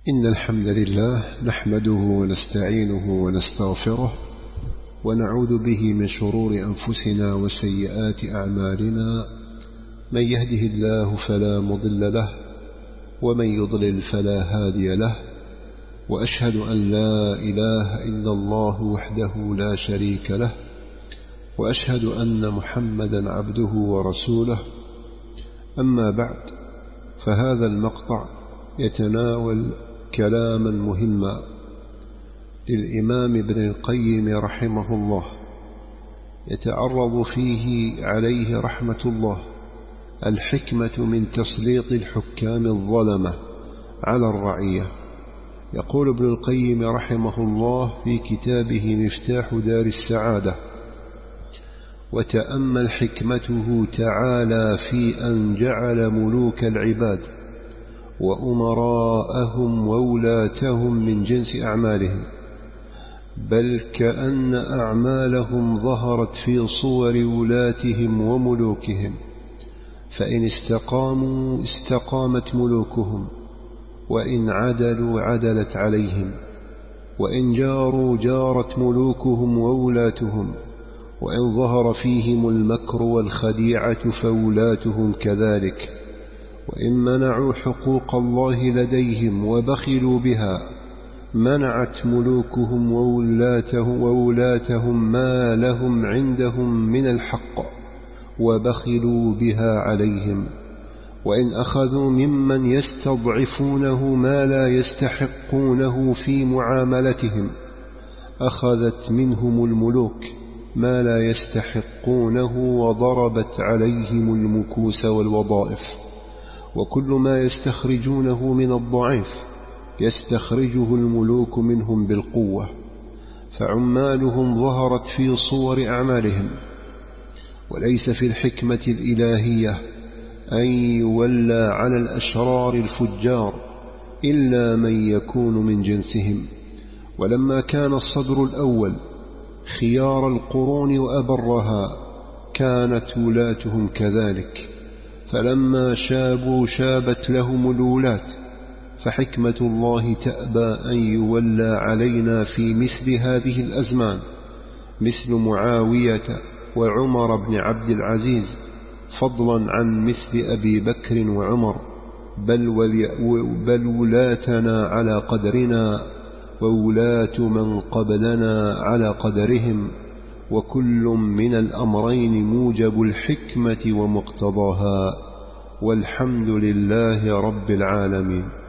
إن الحمد لله نحمده ونستعينه ونستغفره ونعوذ به من شرور أنفسنا وسيئات أعمالنا. من يهده الله فلا مضل له ومن يضلل فلا هادي له، وأشهد أن لا إله إلا الله وحده لا شريك له، وأشهد أن محمدا عبده ورسوله. أما بعد، فهذا المقطع يتناول كلاما مهما للإمام ابن القيم رحمه الله، يتعرض فيه عليه رحمة الله الحكمة من تسليط الحكام الظلمة على الرعية. يقول ابن القيم رحمه الله في كتابه مفتاح دار السعادة: وتأمل حكمته تعالى في أن جعل ملوك العباد وأمراءهم وولاتهم من جنس أعمالهم، بل كأن أعمالهم ظهرت في صور ولاتهم وملوكهم، فإن استقاموا استقامت ملوكهم، وإن عدلوا عدلت عليهم، وإن جاروا جارت ملوكهم وولاتهم، وإن ظهر فيهم المكر والخديعة فولاتهم كذلك، وإن منعوا حقوق الله لديهم وبخلوا بها منعت ملوكهم وولاتهم ما لهم عندهم من الحق وبخلوا بها عليهم، وإن أخذوا ممن يستضعفونه ما لا يستحقونه في معاملتهم أخذت منهم الملوك ما لا يستحقونه وضربت عليهم المكوس والوظائف، وكل ما يستخرجونه من الضعيف يستخرجه الملوك منهم بالقوة، فعمالهم ظهرت في صور أعمالهم. وليس في الحكمة الإلهية أن يولى على الأشرار الفجار إلا من يكون من جنسهم. ولما كان الصدر الأول خيار القرون وأبرها كانت ولاتهم كذلك، فلما شابوا شابت لهم الولاة، فحكمة الله تأبى أن يولى علينا في مثل هذه الأزمان مثل معاوية وعمر بن عبد العزيز، فضلا عن مثل أبي بكر وعمر، بل ولاتنا على قدرنا وولاة من قبلنا على قدرهم، وكل من الأمرين موجب الحكمة ومقتضاها، والحمد لله رب العالمين.